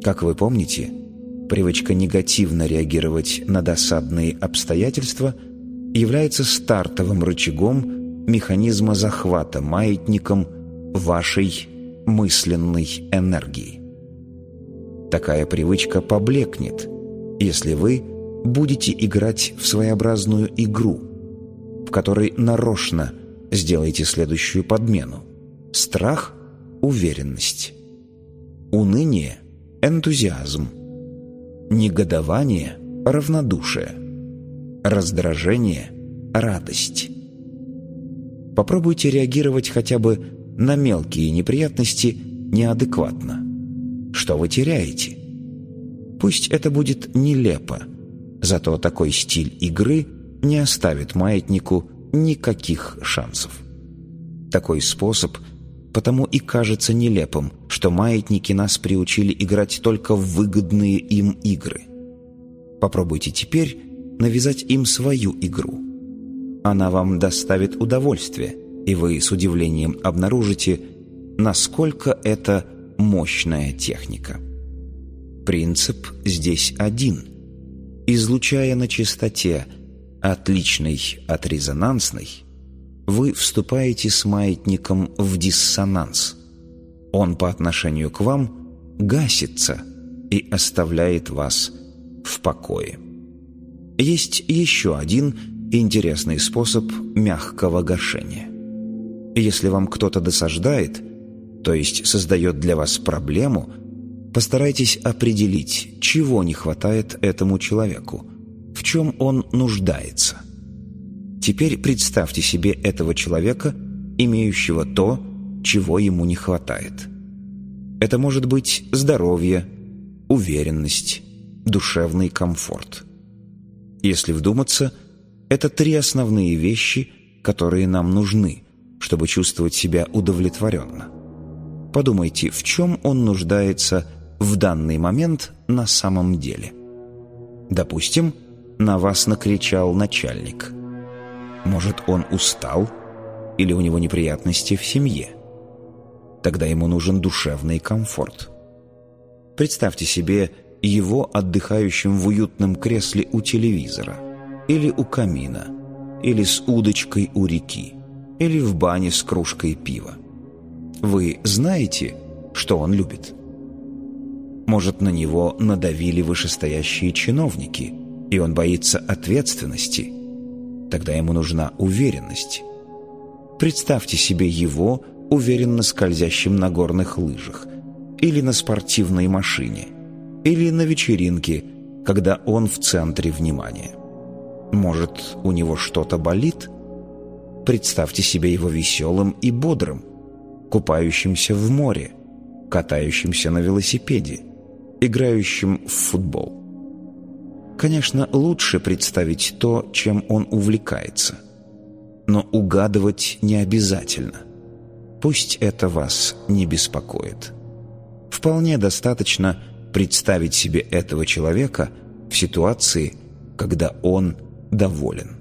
Как вы помните, привычка негативно реагировать на досадные обстоятельства является стартовым рычагом механизма захвата маятником вашей мысленной энергии. Такая привычка поблекнет, если вы будете играть в своеобразную игру, в которой нарочно сделаете следующую подмену: страх – уверенность, уныние – энтузиазм, негодование – равнодушие, раздражение – радость. Попробуйте реагировать хотя бы на мелкие неприятности неадекватно. Что вы теряете? Пусть это будет нелепо, зато такой стиль игры не оставит маятнику никаких шансов. Такой способ потому и кажется нелепым, что маятники нас приучили играть только в выгодные им игры. Попробуйте теперь навязать им свою игру. Она вам доставит удовольствие, и вы с удивлением обнаружите, насколько это мощная техника. Принцип здесь один. Излучая на частоте, отличной от резонансной, вы вступаете с маятником в диссонанс. Он по отношению к вам гасится и оставляет вас в покое. Есть еще один интересный способ мягкого гашения. Если вам кто-то досаждает, то есть создает для вас проблему, постарайтесь определить, чего не хватает этому человеку, в чем он нуждается. Теперь представьте себе этого человека, имеющего то, чего ему не хватает. Это может быть здоровье, уверенность, душевный комфорт. Если вдуматься, это 3 основные вещи, которые нам нужны, чтобы чувствовать себя удовлетворенно. Подумайте, в чем он нуждается в данный момент на самом деле. Допустим, на вас накричал начальник. Может, он устал или у него неприятности в семье? Тогда ему нужен душевный комфорт. Представьте себе его отдыхающим в уютном кресле у телевизора, или у камина, или с удочкой у реки, или в бане с кружкой пива. Вы знаете, что он любит? Может, на него надавили вышестоящие чиновники, и он боится ответственности? Тогда ему нужна уверенность. Представьте себе его уверенно скользящим на горных лыжах, или на спортивной машине, или на вечеринке, когда он в центре внимания. Может, у него что-то болит? Представьте себе его веселым и бодрым, купающимся в море, катающимся на велосипеде, играющим в футбол. Конечно, лучше представить то, чем он увлекается. Но угадывать не обязательно. Пусть это вас не беспокоит. Вполне достаточно представить себе этого человека в ситуации, когда он доволен.